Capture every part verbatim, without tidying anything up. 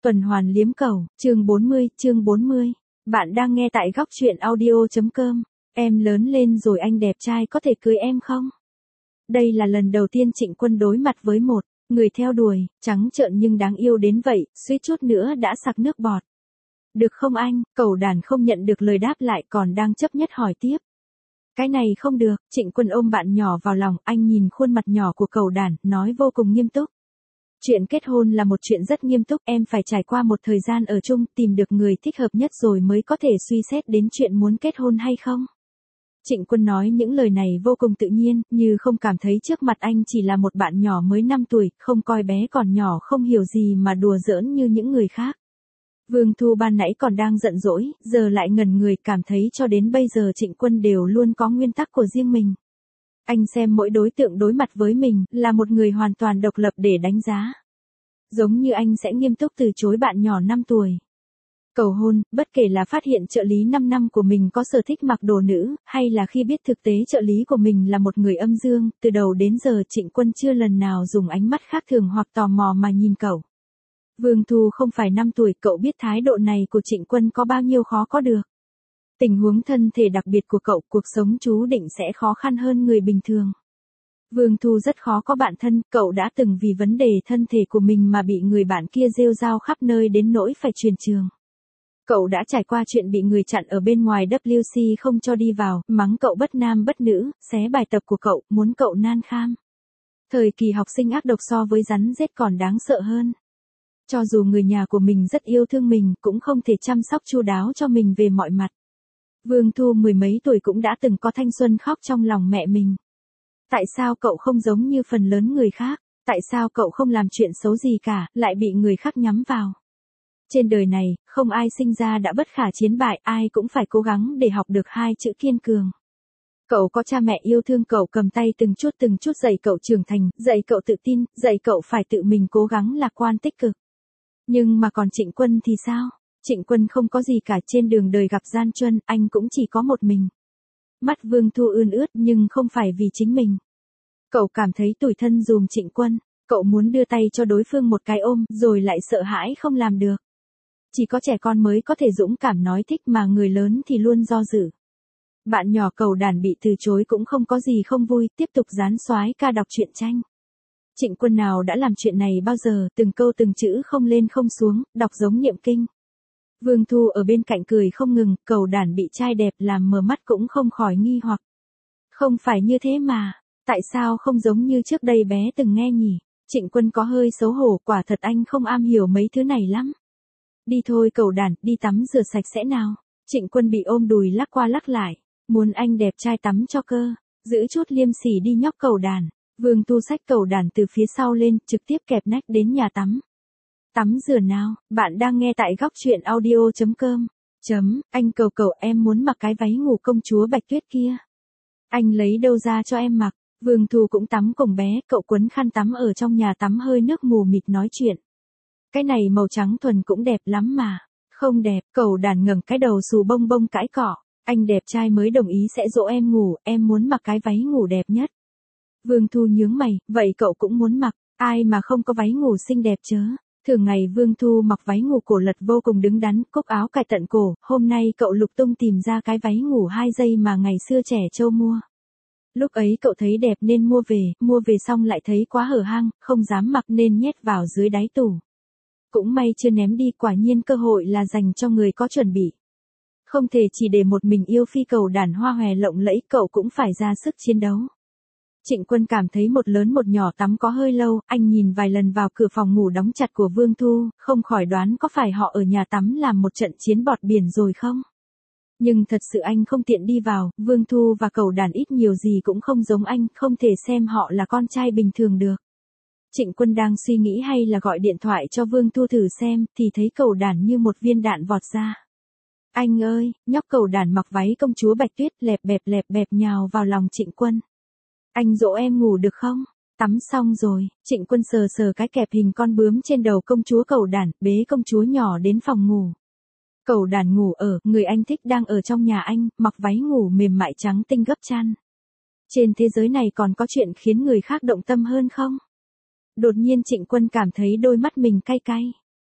Tuần hoàn liếm cầu, chương bốn mươi, chương bốn mươi. Bạn đang nghe tại góc truyện audio.com. Em lớn lên rồi anh đẹp trai có thể cưới em không? Đây là lần đầu tiên Trịnh Quân đối mặt với một người theo đuổi, trắng trợn nhưng đáng yêu đến vậy, suýt chút nữa đã sặc nước bọt. Được không anh? Cẩu đàn không nhận được lời đáp lại còn đang chấp nhất hỏi tiếp. Cái này không được, Trịnh Quân ôm bạn nhỏ vào lòng, anh nhìn khuôn mặt nhỏ của cẩu đàn, nói vô cùng nghiêm túc. Chuyện kết hôn là một chuyện rất nghiêm túc, em phải trải qua một thời gian ở chung, tìm được người thích hợp nhất rồi mới có thể suy xét đến chuyện muốn kết hôn hay không. Trịnh Quân nói những lời này vô cùng tự nhiên, như không cảm thấy trước mặt anh chỉ là một bạn nhỏ mới năm tuổi, không coi bé còn nhỏ không hiểu gì mà đùa giỡn như những người khác. Vương Thu ban nãy còn đang giận dỗi, giờ lại ngẩn người, cảm thấy cho đến bây giờ Trịnh Quân đều luôn có nguyên tắc của riêng mình. Anh xem mỗi đối tượng đối mặt với mình là một người hoàn toàn độc lập để đánh giá. Giống như anh sẽ nghiêm túc từ chối bạn nhỏ năm tuổi. Cầu hôn, bất kể là phát hiện trợ lý năm năm của mình có sở thích mặc đồ nữ, hay là khi biết thực tế trợ lý của mình là một người âm dương, từ đầu đến giờ Trịnh Quân chưa lần nào dùng ánh mắt khác thường hoặc tò mò mà nhìn cậu. Vương Thu không phải năm tuổi, cậu biết thái độ này của Trịnh Quân có bao nhiêu khó có được. Tình huống thân thể đặc biệt của cậu, cuộc sống chú định sẽ khó khăn hơn người bình thường. Vương Thu rất khó có bạn thân, cậu đã từng vì vấn đề thân thể của mình mà bị người bạn kia rêu rao khắp nơi đến nỗi phải chuyển trường. Cậu đã trải qua chuyện bị người chặn ở bên ngoài W C không cho đi vào, mắng cậu bất nam bất nữ, xé bài tập của cậu, muốn cậu nan kham. Thời kỳ học sinh ác độc so với rắn rết còn đáng sợ hơn. Cho dù người nhà của mình rất yêu thương mình, cũng không thể chăm sóc chu đáo cho mình về mọi mặt. Vương Thu mười mấy tuổi cũng đã từng có thanh xuân khóc trong lòng mẹ mình. Tại sao cậu không giống như phần lớn người khác? Tại sao cậu không làm chuyện xấu gì cả, lại bị người khác nhắm vào? Trên đời này, không ai sinh ra đã bất khả chiến bại, ai cũng phải cố gắng để học được hai chữ kiên cường. Cậu có cha mẹ yêu thương cậu, cầm tay từng chút từng chút dạy cậu trưởng thành, dạy cậu tự tin, dạy cậu phải tự mình cố gắng lạc quan tích cực. Nhưng mà còn Trịnh Quân thì sao? Trịnh Quân không có gì cả, trên đường đời gặp gian truân, anh cũng chỉ có một mình. Mắt Vương Thu ươn ướt nhưng không phải vì chính mình. Cậu cảm thấy tủi thân dùm Trịnh Quân, cậu muốn đưa tay cho đối phương một cái ôm, rồi lại sợ hãi không làm được. Chỉ có trẻ con mới có thể dũng cảm nói thích mà người lớn thì luôn do dự. Bạn nhỏ cẩu đàn bị từ chối cũng không có gì không vui, tiếp tục dán soái ca đọc truyện tranh. Trịnh Quân nào đã làm chuyện này bao giờ, từng câu từng chữ không lên không xuống, đọc giống niệm kinh. Vương Thu ở bên cạnh cười không ngừng, cẩu đàn bị trai đẹp làm mờ mắt cũng không khỏi nghi hoặc. Không phải như thế mà, tại sao không giống như trước đây bé từng nghe nhỉ? Trịnh Quân có hơi xấu hổ, quả thật anh không am hiểu mấy thứ này lắm. Đi thôi cẩu đàn, đi tắm rửa sạch sẽ nào. Trịnh Quân bị ôm đùi lắc qua lắc lại, muốn anh đẹp trai tắm cho cơ, giữ chút liêm sỉ đi nhóc cẩu đàn. Vương Thu xách cẩu đàn từ phía sau lên, trực tiếp kẹp nách đến nhà tắm. Tắm rửa nào, bạn đang nghe tại góc truyện audio.com. Chấm, anh cẩu cẩu em muốn mặc cái váy ngủ công chúa Bạch Tuyết kia. Anh lấy đâu ra cho em mặc? Vương Thu cũng tắm cùng bé, cậu quấn khăn tắm ở trong nhà tắm hơi nước mù mịt nói chuyện. Cái này màu trắng thuần cũng đẹp lắm mà. Không đẹp, cẩu đàn ngẩng cái đầu xù bông bông cãi cọ. Anh đẹp trai mới đồng ý sẽ dỗ em ngủ, em muốn mặc cái váy ngủ đẹp nhất. Vương Thu nhướng mày, vậy cậu cũng muốn mặc, ai mà không có váy ngủ xinh đẹp chớ. Thường ngày Vương Thu mặc váy ngủ cổ lật vô cùng đứng đắn, cúc áo cài tận cổ, hôm nay cậu lục tung tìm ra cái váy ngủ hai giây mà ngày xưa trẻ trâu mua. Lúc ấy cậu thấy đẹp nên mua về, mua về xong lại thấy quá hở hang, không dám mặc nên nhét vào dưới đáy tủ. Cũng may chưa ném đi, quả nhiên cơ hội là dành cho người có chuẩn bị. Không thể chỉ để một mình yêu phi cẩu đàn hoa hòe lộng lẫy, cậu cũng phải ra sức chiến đấu. Trịnh Quân cảm thấy một lớn một nhỏ tắm có hơi lâu, anh nhìn vài lần vào cửa phòng ngủ đóng chặt của Vương Thu, không khỏi đoán có phải họ ở nhà tắm làm một trận chiến bọt biển rồi không? Nhưng thật sự anh không tiện đi vào, Vương Thu và cẩu đàn ít nhiều gì cũng không giống anh, không thể xem họ là con trai bình thường được. Trịnh Quân đang suy nghĩ hay là gọi điện thoại cho Vương Thu thử xem, thì thấy cẩu đàn như một viên đạn vọt ra. Anh ơi, nhóc cẩu đàn mặc váy công chúa Bạch Tuyết lẹp bẹp lẹp bẹp nhào vào lòng Trịnh Quân. Anh dỗ em ngủ được không? Tắm xong rồi, Trịnh Quân sờ sờ cái kẹp hình con bướm trên đầu công chúa cẩu đàn, bế công chúa nhỏ đến phòng ngủ. Cẩu đàn ngủ ở, người anh thích đang ở trong nhà anh, mặc váy ngủ mềm mại trắng tinh gấp chăn. Trên thế giới này còn có chuyện khiến người khác động tâm hơn không? Đột nhiên Trịnh Quân cảm thấy đôi mắt mình cay cay.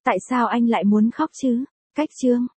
Tại sao anh lại muốn khóc chứ? Cách chương